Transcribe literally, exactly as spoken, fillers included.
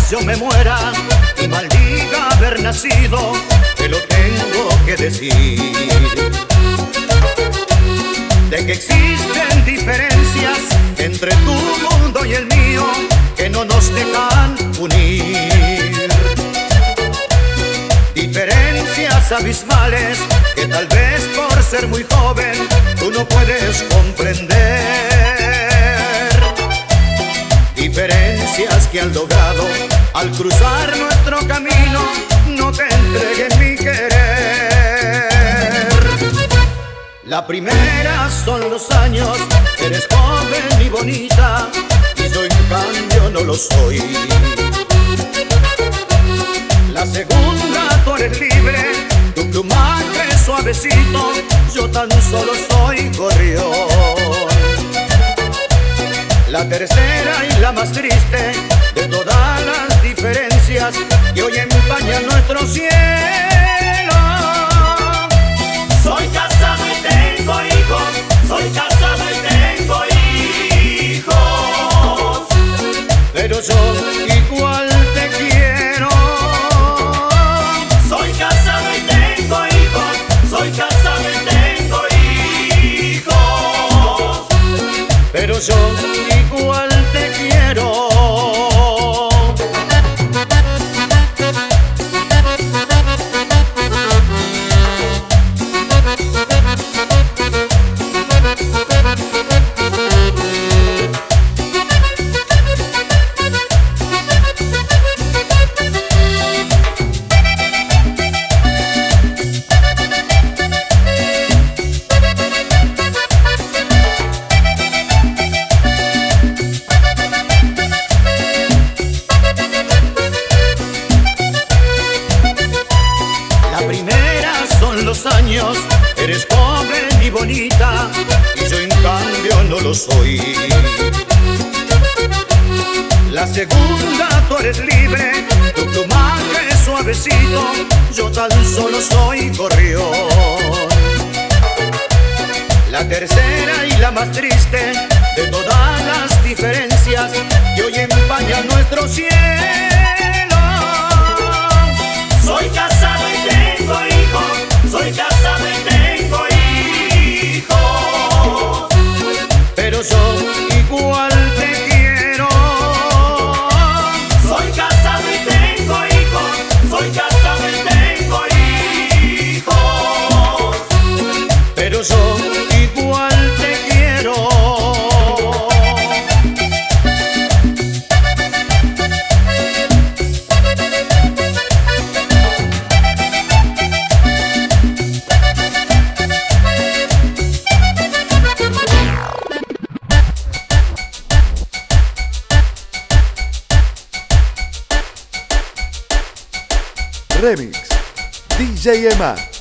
yo me muera y maldiga haber nacido, te lo tengo que decir. De que existen diferencias entre tu mundo y el mío que no nos dejan unir. Diferencias abismales que tal vez por ser muy joven tú no puedes comprender. Diferencias que han logrado al cruzar nuestro camino no te entreguen mi querer. La primera son los años, eres joven y bonita y yo en cambio no lo soy. La segunda, tú eres libre, tu plumaje suavecito, yo tan solo soy gorrión. La tercera y la más triste de todas las diferencias que hoy empañan nuestro cielo. Soy casado y tengo hijos, soy casado y tengo hijos, pero yo igual te quiero. Soy casado y tengo hijos, soy casado y tengo hijos, pero yo igual te quiero. Los años, eres joven y bonita y yo en cambio no lo soy. La segunda, tú eres libre, tu plumaje es suavecito, yo tan solo soy gorrión. La tercera y la más triste de todas las diferencias que hoy empañan nuestro cielo. Soy casado y tengo hijos, soy casado y tengo hijos, pero yo igual te quiero. Soy casado y tengo hijos, soy casado y tengo hijos, pero yo igual te quiero. Remix D J Emma.